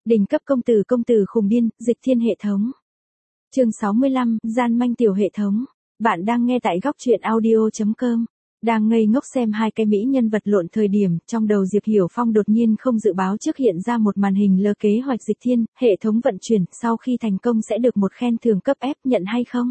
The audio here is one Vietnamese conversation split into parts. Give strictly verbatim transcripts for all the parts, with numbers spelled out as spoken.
Đỉnh cấp công tử công tử khùng điên, Dịch Thiên hệ thống. Chương sáu mươi lăm, gian manh tiểu hệ thống. Bạn đang nghe tại góc truyện audio chấm com. Đang ngây ngốc xem hai cái mỹ nhân vật lộn thời điểm, trong đầu Diệp Hiểu Phong đột nhiên không dự báo trước hiện ra một màn hình lơ kế hoạch Dịch Thiên, hệ thống vận chuyển, sau khi thành công sẽ được một khen thưởng cấp ép, nhận hay không?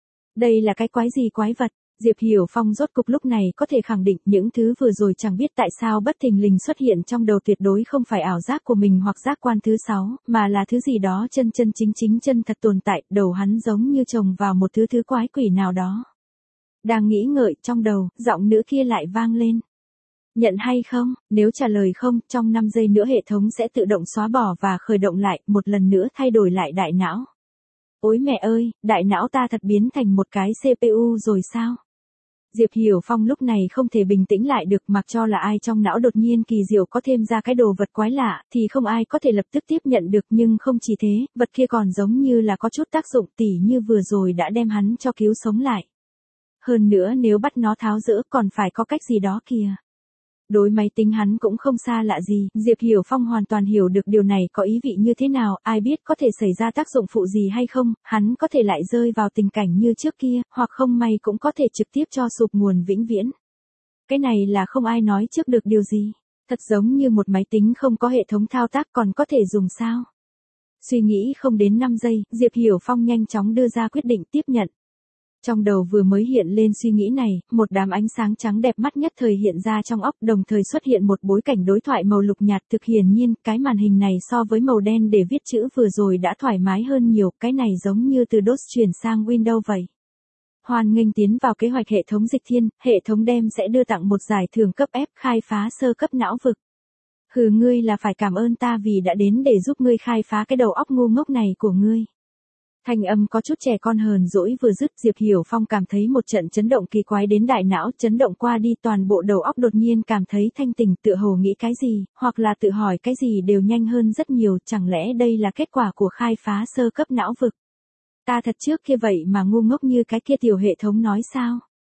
Đây là cái quái gì quái vật? Diệp Hiểu Phong rốt cục lúc này có thể khẳng định những thứ vừa rồi chẳng biết tại sao bất thình lình xuất hiện trong đầu tuyệt đối không phải ảo giác của mình hoặc giác quan thứ sáu, mà là thứ gì đó chân chân chính chính chân thật tồn tại, đầu hắn giống như chồng vào một thứ thứ quái quỷ nào đó. Đang nghĩ ngợi trong đầu, giọng nữ kia lại vang lên. Nhận hay không? Nếu trả lời không, trong năm giây nữa hệ thống sẽ tự động xóa bỏ và khởi động lại, một lần nữa thay đổi lại đại não. Ôi mẹ ơi, đại não ta thật biến thành một cái xê pê u rồi sao? Diệp Hiểu Phong lúc này không thể bình tĩnh lại được, mặc cho là ai trong não đột nhiên kỳ diệu có thêm ra cái đồ vật quái lạ, thì không ai có thể lập tức tiếp nhận được, nhưng không chỉ thế, vật kia còn giống như là có chút tác dụng, tỉ như vừa rồi đã đem hắn cho cứu sống lại. Hơn nữa nếu bắt nó tháo dỡ còn phải có cách gì đó kìa. Đối máy tính hắn cũng không xa lạ gì, Diệp Hiểu Phong hoàn toàn hiểu được điều này có ý vị như thế nào, ai biết có thể xảy ra tác dụng phụ gì hay không, hắn có thể lại rơi vào tình cảnh như trước kia, hoặc không may cũng có thể trực tiếp cho sụp nguồn vĩnh viễn. Cái này là không ai nói trước được điều gì, thật giống như một máy tính không có hệ thống thao tác còn có thể dùng sao. Suy nghĩ không đến năm giây, Diệp Hiểu Phong nhanh chóng đưa ra quyết định tiếp nhận. Trong đầu vừa mới hiện lên suy nghĩ này, một đám ánh sáng trắng đẹp mắt nhất thời hiện ra trong óc, đồng thời xuất hiện một bối cảnh đối thoại màu lục nhạt, thực hiển nhiên, cái màn hình này so với màu đen để viết chữ vừa rồi đã thoải mái hơn nhiều, cái này giống như từ đê ô ét chuyển sang Windows vậy. Hoan nghênh tiến vào kế hoạch hệ thống Dịch Thiên, hệ thống đem sẽ đưa tặng một giải thưởng cấp ép khai phá sơ cấp não vực. Hừ, ngươi là phải cảm ơn ta vì đã đến để giúp ngươi khai phá cái đầu óc ngu ngốc này của ngươi. Thanh âm có chút trẻ con hờn dỗi vừa dứt, Diệp Hiểu Phong cảm thấy một trận chấn động kỳ quái đến đại não, chấn động qua đi toàn bộ đầu óc đột nhiên cảm thấy thanh tỉnh, tựa hồ nghĩ cái gì, hoặc là tự hỏi cái gì đều nhanh hơn rất nhiều, chẳng lẽ đây là kết quả của khai phá sơ cấp não vực? Ta thật trước kia vậy mà ngu ngốc như cái kia tiểu hệ thống nói sao?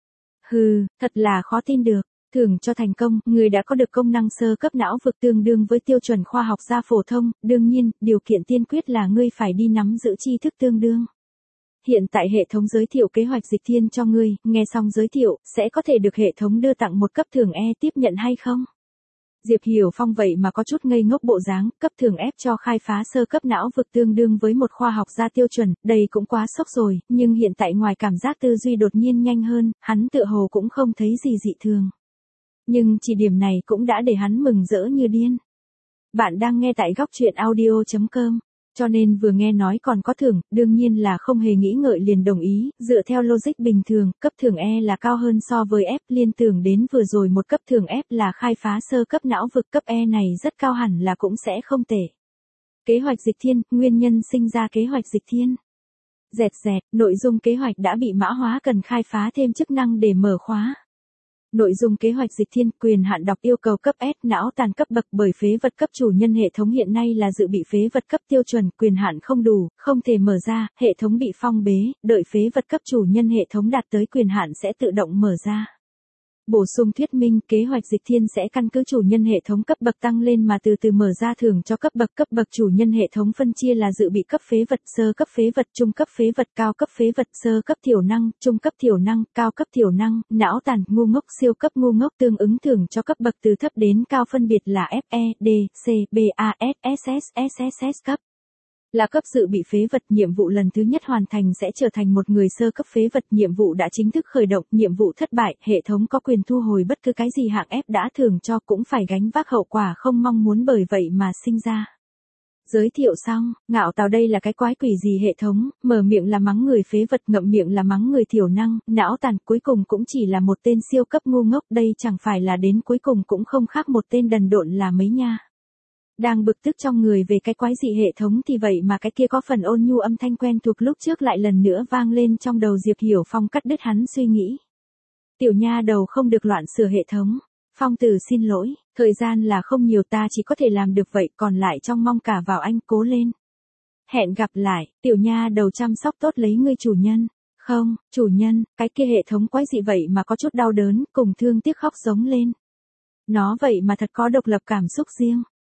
Hừ, thật là khó tin được. Thưởng cho thành công, người đã có được công năng sơ cấp não vực tương đương với tiêu chuẩn khoa học gia phổ thông, đương nhiên, điều kiện tiên quyết là ngươi phải đi nắm giữ tri thức tương đương. Hiện tại hệ thống giới thiệu kế hoạch Dịch Thiên cho ngươi, nghe xong giới thiệu, sẽ có thể được hệ thống đưa tặng một cấp thưởng E, tiếp nhận hay không? Diệp Hiểu Phong vậy mà có chút ngây ngốc bộ dáng, cấp thưởng F cho khai phá sơ cấp não vực tương đương với một khoa học gia tiêu chuẩn, đây cũng quá sốc rồi, nhưng hiện tại ngoài cảm giác tư duy đột nhiên nhanh hơn, hắn tựa hồ cũng không thấy gì dị thường. Nhưng chỉ điểm này cũng đã để hắn mừng rỡ như điên. Bạn đang nghe tại góc truyện audio chấm com, cho nên vừa nghe nói còn có thưởng, đương nhiên là không hề nghĩ ngợi liền đồng ý, dựa theo logic bình thường, cấp thưởng E là cao hơn so với F, liên tưởng đến vừa rồi một cấp thưởng F là khai phá sơ cấp não vực, cấp E này rất cao hẳn là cũng sẽ không tệ. Kế hoạch Dịch Thiên, nguyên nhân sinh ra kế hoạch Dịch Thiên. Dẹt dẹt, nội dung kế hoạch đã bị mã hóa, cần khai phá thêm chức năng để mở khóa. Nội dung kế hoạch Dịch Thiên, quyền hạn đọc yêu cầu cấp S, não tàn cấp bậc bởi phế vật cấp chủ nhân hệ thống hiện nay là dự bị phế vật cấp tiêu chuẩn, quyền hạn không đủ, không thể mở ra, hệ thống bị phong bế, đợi phế vật cấp chủ nhân hệ thống đạt tới quyền hạn sẽ tự động mở ra. Bổ sung thuyết minh, kế hoạch Dịch Thiên sẽ căn cứ chủ nhân hệ thống cấp bậc tăng lên mà từ từ mở ra thưởng cho cấp bậc, cấp bậc chủ nhân hệ thống phân chia là dự bị cấp phế vật, sơ cấp phế vật, trung cấp phế vật, cao cấp phế vật, sơ cấp thiểu năng, trung cấp thiểu năng, cao cấp thiểu năng, não tàn, ngu ngốc, siêu cấp ngu ngốc, tương ứng thưởng cho cấp bậc từ thấp đến cao phân biệt là F, E, D, C, B, A, S, S, S, S, S cấp. Là cấp dự bị phế vật, nhiệm vụ lần thứ nhất hoàn thành sẽ trở thành một người sơ cấp phế vật, nhiệm vụ đã chính thức khởi động, nhiệm vụ thất bại, hệ thống có quyền thu hồi bất cứ cái gì hạng F đã thưởng cho, cũng phải gánh vác hậu quả không mong muốn bởi vậy mà sinh ra. Giới thiệu xong, ngạo tào đây là cái quái quỷ gì hệ thống, mở miệng là mắng người phế vật, ngậm miệng là mắng người thiểu năng, não tàn, cuối cùng cũng chỉ là một tên siêu cấp ngu ngốc, đây chẳng phải là đến cuối cùng cũng không khác một tên đần độn là mấy nha. Đang bực tức trong người về cái quái dị hệ thống thì vậy mà cái kia có phần ôn nhu âm thanh quen thuộc lúc trước lại lần nữa vang lên trong đầu Diệp Hiểu Phong, cắt đứt hắn suy nghĩ. Tiểu nha đầu không được loạn sửa hệ thống. Phong tử xin lỗi, thời gian là không nhiều, ta chỉ có thể làm được vậy, còn lại trong mong cả vào anh, cố lên. Hẹn gặp lại, tiểu nha đầu chăm sóc tốt lấy ngươi chủ nhân. Không, chủ nhân, cái kia hệ thống quái dị vậy mà có chút đau đớn, cùng thương tiếc khóc giống lên. Nó vậy mà thật có độc lập cảm xúc riêng.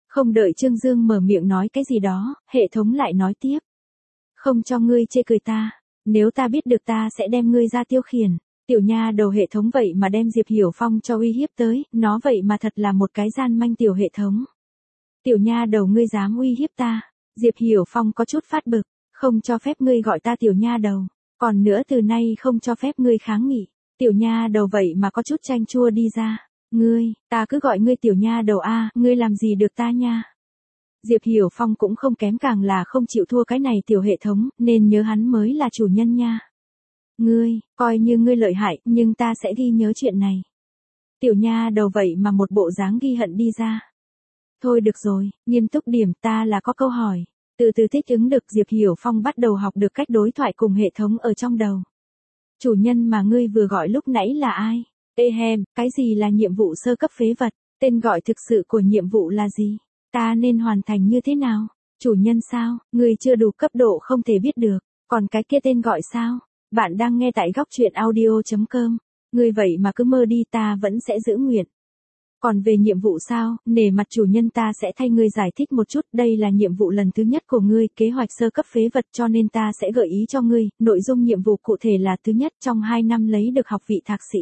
Không đợi Trương Dương mở miệng nói cái gì đó, hệ thống lại nói tiếp. Không cho ngươi chê cười ta, nếu ta biết được ta sẽ đem ngươi ra tiêu khiển. Tiểu nha đầu hệ thống vậy mà đem Diệp Hiểu Phong cho uy hiếp tới, nó vậy mà thật là một cái gian manh tiểu hệ thống. Tiểu nha đầu ngươi dám uy hiếp ta, Diệp Hiểu Phong có chút phát bực, không cho phép ngươi gọi ta tiểu nha đầu, còn nữa từ nay không cho phép ngươi kháng nghị. Tiểu nha đầu vậy mà có chút chanh chua đi ra, ngươi, ta cứ gọi ngươi tiểu nha đầu a, ngươi làm gì được ta nha. Diệp Hiểu Phong cũng không kém, càng là không chịu thua cái này tiểu hệ thống, nên nhớ hắn mới là chủ nhân nha. Ngươi, coi như ngươi lợi hại, nhưng ta sẽ ghi nhớ chuyện này. Tiểu nha đầu vậy mà một bộ dáng ghi hận đi ra. Thôi được rồi, nghiêm túc điểm, ta là có câu hỏi. Từ từ thích ứng được, Diệp Hiểu Phong bắt đầu học được cách đối thoại cùng hệ thống ở trong đầu. Chủ nhân mà ngươi vừa gọi lúc nãy là ai? Ê hem, cái gì là nhiệm vụ sơ cấp phế vật? Tên gọi thực sự của nhiệm vụ là gì? Ta nên hoàn thành như thế nào? Chủ nhân sao? Ngươi chưa đủ cấp độ không thể biết được. Còn cái kia tên gọi sao? Bạn đang nghe tại góc truyện audio chấm com. Ngươi vậy mà cứ mơ đi, ta vẫn sẽ giữ nguyện. Còn về nhiệm vụ sao, nể mặt chủ nhân ta sẽ thay ngươi giải thích một chút, đây là nhiệm vụ lần thứ nhất của ngươi, kế hoạch sơ cấp phế vật cho nên ta sẽ gợi ý cho ngươi, nội dung nhiệm vụ cụ thể là thứ nhất trong hai năm lấy được học vị thạc sĩ.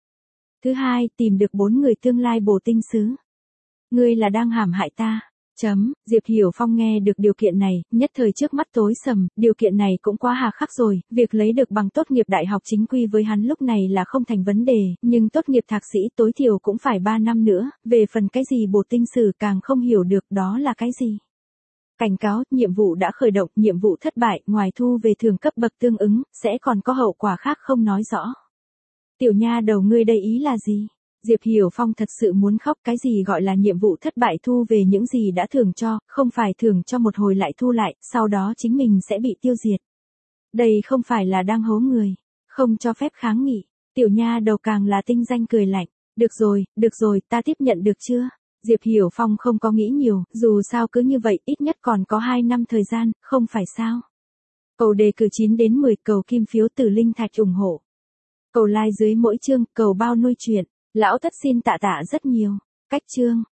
Thứ hai, tìm được bốn người tương lai bổ tinh sứ. Ngươi là đang hãm hại ta. Chấm, Diệp Hiểu Phong nghe được điều kiện này, nhất thời trước mắt tối sầm, điều kiện này cũng quá hà khắc rồi, việc lấy được bằng tốt nghiệp đại học chính quy với hắn lúc này là không thành vấn đề, nhưng tốt nghiệp thạc sĩ tối thiểu cũng phải ba năm nữa, về phần cái gì bổ tinh sử càng không hiểu được đó là cái gì. Cảnh cáo, nhiệm vụ đã khởi động, nhiệm vụ thất bại, ngoài thu về thưởng cấp bậc tương ứng, sẽ còn có hậu quả khác không nói rõ. Tiểu nha đầu ngươi đây ý là gì? Diệp Hiểu Phong thật sự muốn khóc, cái gì gọi là nhiệm vụ thất bại thu về những gì đã thưởng cho, không phải thưởng cho một hồi lại thu lại, sau đó chính mình sẽ bị tiêu diệt. Đây không phải là đang hố người, không cho phép kháng nghị, tiểu nha đầu càng là tinh danh cười lạnh, được rồi, được rồi, ta tiếp nhận được chưa? Diệp Hiểu Phong không có nghĩ nhiều, dù sao cứ như vậy, ít nhất còn có hai năm thời gian, không phải sao? Cầu đề cử chín đến mười, cầu kim phiếu từ linh thạch ủng hộ. Cầu like dưới mỗi chương, cầu bao nuôi chuyện. Lão thất xin tạ tạ rất nhiều. Cách chương.